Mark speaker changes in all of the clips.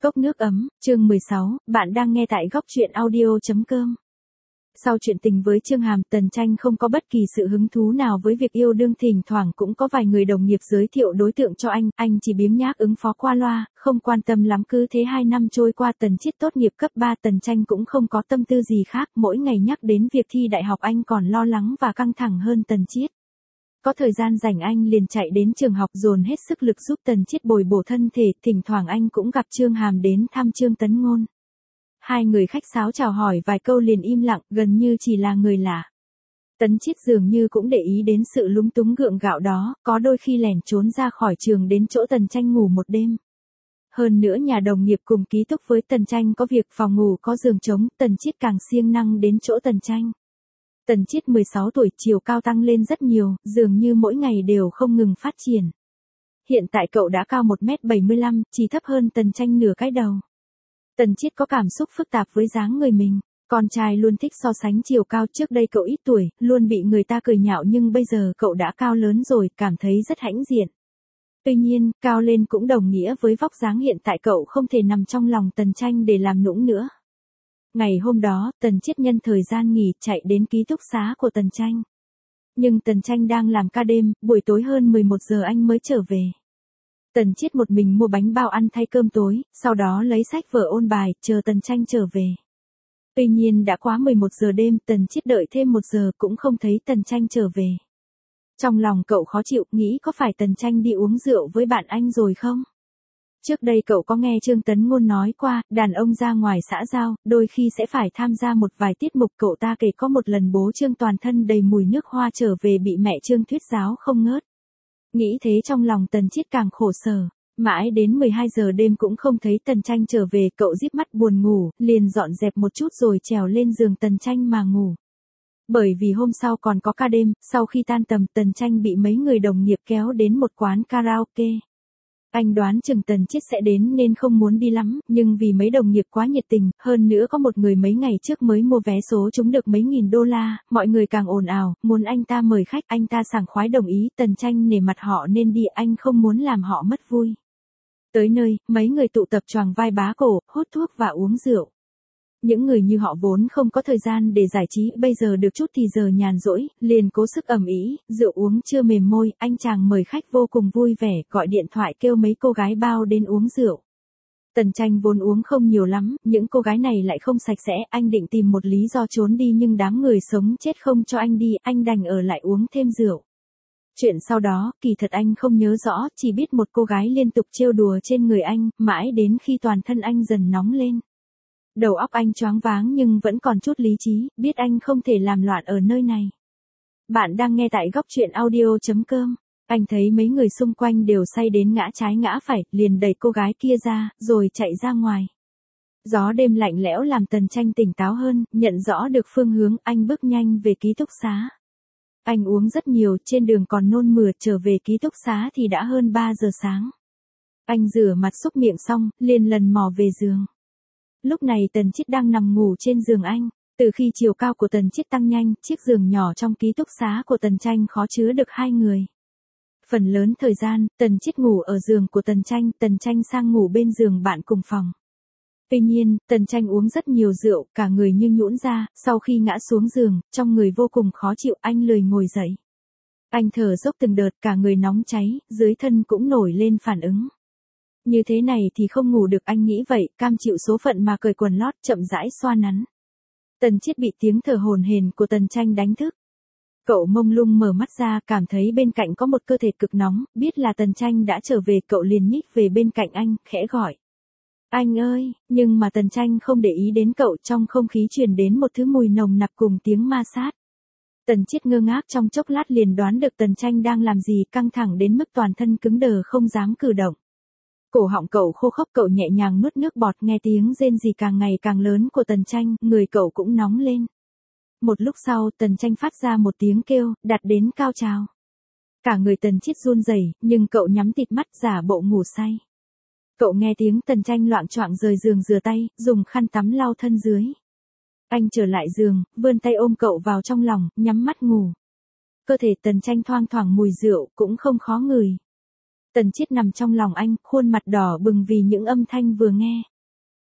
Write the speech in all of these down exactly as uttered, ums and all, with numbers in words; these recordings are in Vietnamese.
Speaker 1: Cốc nước ấm, chương mười sáu, bạn đang nghe tại góc truyện audio.com. Sau chuyện tình với Trương Hàm, Tần Tranh không có bất kỳ sự hứng thú nào với việc yêu đương, thỉnh thoảng cũng có vài người đồng nghiệp giới thiệu đối tượng cho anh, anh chỉ biếng nhác ứng phó qua loa, không quan tâm lắm. Cứ thế hai năm trôi qua, Tần Chiết tốt nghiệp cấp ba, Tần Tranh cũng không có tâm tư gì khác, mỗi ngày nhắc đến việc thi đại học anh còn lo lắng và căng thẳng hơn Tần Chiết. Có thời gian rảnh anh liền chạy đến trường học dồn hết sức lực giúp Tần Chiết bồi bổ thân thể, thỉnh thoảng anh cũng gặp Trương Hàm đến thăm Trương Tấn Ngôn. Hai người khách sáo chào hỏi vài câu liền im lặng, gần như chỉ là người lạ. Tần Chiết dường như cũng để ý đến sự lúng túng gượng gạo đó, có đôi khi lẻn trốn ra khỏi trường đến chỗ Tần Tranh ngủ một đêm. Hơn nữa nhà đồng nghiệp cùng ký túc với Tần Tranh có việc phòng ngủ có giường trống, Tần Chiết càng siêng năng đến chỗ Tần Tranh. Tần Chiết mười sáu tuổi, chiều cao tăng lên rất nhiều, dường như mỗi ngày đều không ngừng phát triển. Hiện tại cậu đã cao một mét bảy mươi lăm, chỉ thấp hơn Tần Tranh nửa cái đầu. Tần Chiết có cảm xúc phức tạp với dáng người mình, con trai luôn thích so sánh chiều cao, trước đây cậu ít tuổi, luôn bị người ta cười nhạo nhưng bây giờ cậu đã cao lớn rồi, cảm thấy rất hãnh diện. Tuy nhiên, cao lên cũng đồng nghĩa với vóc dáng hiện tại cậu không thể nằm trong lòng Tần Tranh để làm nũng nữa. Ngày hôm đó, Tần Chiết nhân thời gian nghỉ chạy đến ký túc xá của Tần Tranh. Nhưng Tần Tranh đang làm ca đêm, buổi tối hơn mười một giờ anh mới trở về. Tần Chiết một mình mua bánh bao ăn thay cơm tối, sau đó lấy sách vở ôn bài, chờ Tần Tranh trở về. Tuy nhiên đã quá mười một giờ đêm, Tần Chiết đợi thêm một giờ cũng không thấy Tần Tranh trở về. Trong lòng cậu khó chịu, nghĩ có phải Tần Tranh đi uống rượu với bạn anh rồi không? Trước đây cậu có nghe Trương Tấn Ngôn nói qua, đàn ông ra ngoài xã giao, đôi khi sẽ phải tham gia một vài tiết mục. Cậu ta kể có một lần bố Trương toàn thân đầy mùi nước hoa trở về bị mẹ Trương thuyết giáo không ngớt. Nghĩ thế trong lòng Tần Chiết càng khổ sở, mãi đến mười hai giờ đêm cũng không thấy Tần Tranh trở về, cậu díp mắt buồn ngủ, liền dọn dẹp một chút rồi trèo lên giường Tần Tranh mà ngủ. Bởi vì hôm sau còn có ca đêm, sau khi tan tầm Tần Tranh bị mấy người đồng nghiệp kéo đến một quán karaoke. Anh đoán chừng Tần Chiết sẽ đến nên không muốn đi lắm, nhưng vì mấy đồng nghiệp quá nhiệt tình, hơn nữa có một người mấy ngày trước mới mua vé số trúng được mấy nghìn đô la, mọi người càng ồn ào, muốn anh ta mời khách, anh ta sảng khoái đồng ý. Tần Tranh nể mặt họ nên đi, anh không muốn làm họ mất vui. Tới nơi, mấy người tụ tập choàng vai bá cổ, hút thuốc và uống rượu. Những người như họ vốn không có thời gian để giải trí, bây giờ được chút thì giờ nhàn rỗi, liền cố sức ầm ĩ, rượu uống chưa mềm môi, anh chàng mời khách vô cùng vui vẻ, gọi điện thoại kêu mấy cô gái bao đến uống rượu. Tần Tranh vốn uống không nhiều lắm, những cô gái này lại không sạch sẽ, anh định tìm một lý do trốn đi nhưng đám người sống chết không cho anh đi, anh đành ở lại uống thêm rượu. Chuyện sau đó, kỳ thật anh không nhớ rõ, chỉ biết một cô gái liên tục trêu đùa trên người anh, mãi đến khi toàn thân anh dần nóng lên. Đầu óc anh choáng váng nhưng vẫn còn chút lý trí, biết anh không thể làm loạn ở nơi này. Bạn đang nghe tại góc truyện audio.com. Anh thấy mấy người xung quanh đều say đến ngã trái ngã phải, liền đẩy cô gái kia ra, rồi chạy ra ngoài. Gió đêm lạnh lẽo làm Tần Tranh tỉnh táo hơn, nhận rõ được phương hướng, anh bước nhanh về ký túc xá. Anh uống rất nhiều, trên đường còn nôn mửa, trở về ký túc xá thì đã hơn ba giờ sáng. Anh rửa mặt xúc miệng xong, liền lần mò về giường. Lúc này Tần Chiết đang nằm ngủ trên giường anh, từ khi chiều cao của Tần Chiết tăng nhanh, chiếc giường nhỏ trong ký túc xá của Tần Tranh khó chứa được hai người. Phần lớn thời gian, Tần Chiết ngủ ở giường của Tần Tranh, Tần Tranh sang ngủ bên giường bạn cùng phòng. Tuy nhiên, Tần Tranh uống rất nhiều rượu, cả người như nhũn ra, sau khi ngã xuống giường, trong người vô cùng khó chịu, anh lười ngồi dậy. Anh thở dốc từng đợt, cả người nóng cháy, dưới thân cũng nổi lên phản ứng. Như thế này thì không ngủ được, anh nghĩ vậy, cam chịu số phận mà cởi quần lót, chậm rãi xoa nắn. Tần Chiết bị tiếng thở hổn hển của Tần Tranh đánh thức. Cậu mông lung mở mắt ra, cảm thấy bên cạnh có một cơ thể cực nóng, biết là Tần Tranh đã trở về, cậu liền nhích về bên cạnh anh, khẽ gọi. Anh ơi, nhưng mà Tần Tranh không để ý đến cậu, trong không khí truyền đến một thứ mùi nồng nặc cùng tiếng ma sát. Tần Chiết ngơ ngác trong chốc lát liền đoán được Tần Tranh đang làm gì, căng thẳng đến mức toàn thân cứng đờ không dám cử động. Cổ họng cậu khô khốc, cậu nhẹ nhàng nuốt nước bọt, nghe tiếng rên rỉ càng ngày càng lớn của Tần Tranh, người cậu cũng nóng lên. Một lúc sau, Tần Tranh phát ra một tiếng kêu, đạt đến cao trào. Cả người Tần Chiết run rẩy, nhưng cậu nhắm tịt mắt giả bộ ngủ say. Cậu nghe tiếng Tần Tranh loạng choạng rời giường rửa tay, dùng khăn tắm lau thân dưới. Anh trở lại giường, vươn tay ôm cậu vào trong lòng, nhắm mắt ngủ. Cơ thể Tần Tranh thoang thoảng mùi rượu, cũng không khó ngửi. Tần Chiết nằm trong lòng anh, khuôn mặt đỏ bừng vì những âm thanh vừa nghe.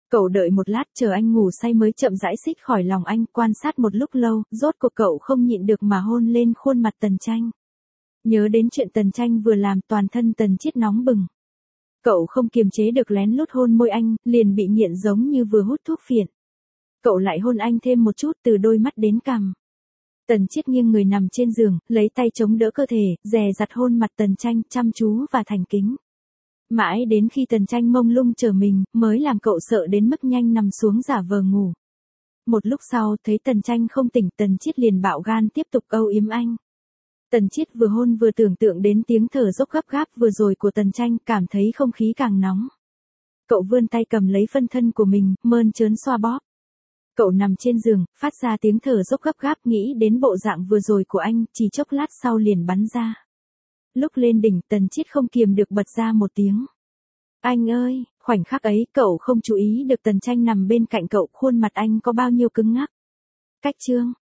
Speaker 1: Cậu đợi một lát chờ anh ngủ say mới chậm rãi xích khỏi lòng anh, quan sát một lúc lâu, rốt cuộc cậu không nhịn được mà hôn lên khuôn mặt Tần Tranh. Nhớ đến chuyện Tần Tranh vừa làm, toàn thân Tần Chiết nóng bừng. Cậu không kiềm chế được lén lút hôn môi anh, liền bị nghiện giống như vừa hút thuốc phiện. Cậu lại hôn anh thêm một chút từ đôi mắt đến cằm. Tần Chiết nghiêng người nằm trên giường, lấy tay chống đỡ cơ thể, dè dặt hôn mặt Tần Tranh, chăm chú và thành kính. Mãi đến khi Tần Tranh mông lung trở mình, mới làm cậu sợ đến mức nhanh nằm xuống giả vờ ngủ. Một lúc sau, thấy Tần Tranh không tỉnh, Tần Chiết liền bạo gan tiếp tục âu yếm anh. Tần Chiết vừa hôn vừa tưởng tượng đến tiếng thở dốc gấp gáp vừa rồi của Tần Tranh, cảm thấy không khí càng nóng. Cậu vươn tay cầm lấy phân thân của mình, mơn trớn xoa bóp. Cậu nằm trên giường, phát ra tiếng thở dốc gấp gáp, nghĩ đến bộ dạng vừa rồi của anh, chỉ chốc lát sau liền bắn ra. Lúc lên đỉnh, Tần Chiết không kiềm được bật ra một tiếng. Anh ơi, khoảnh khắc ấy, cậu không chú ý được Tần Tranh nằm bên cạnh cậu, khuôn mặt anh có bao nhiêu cứng ngắc. Cách chương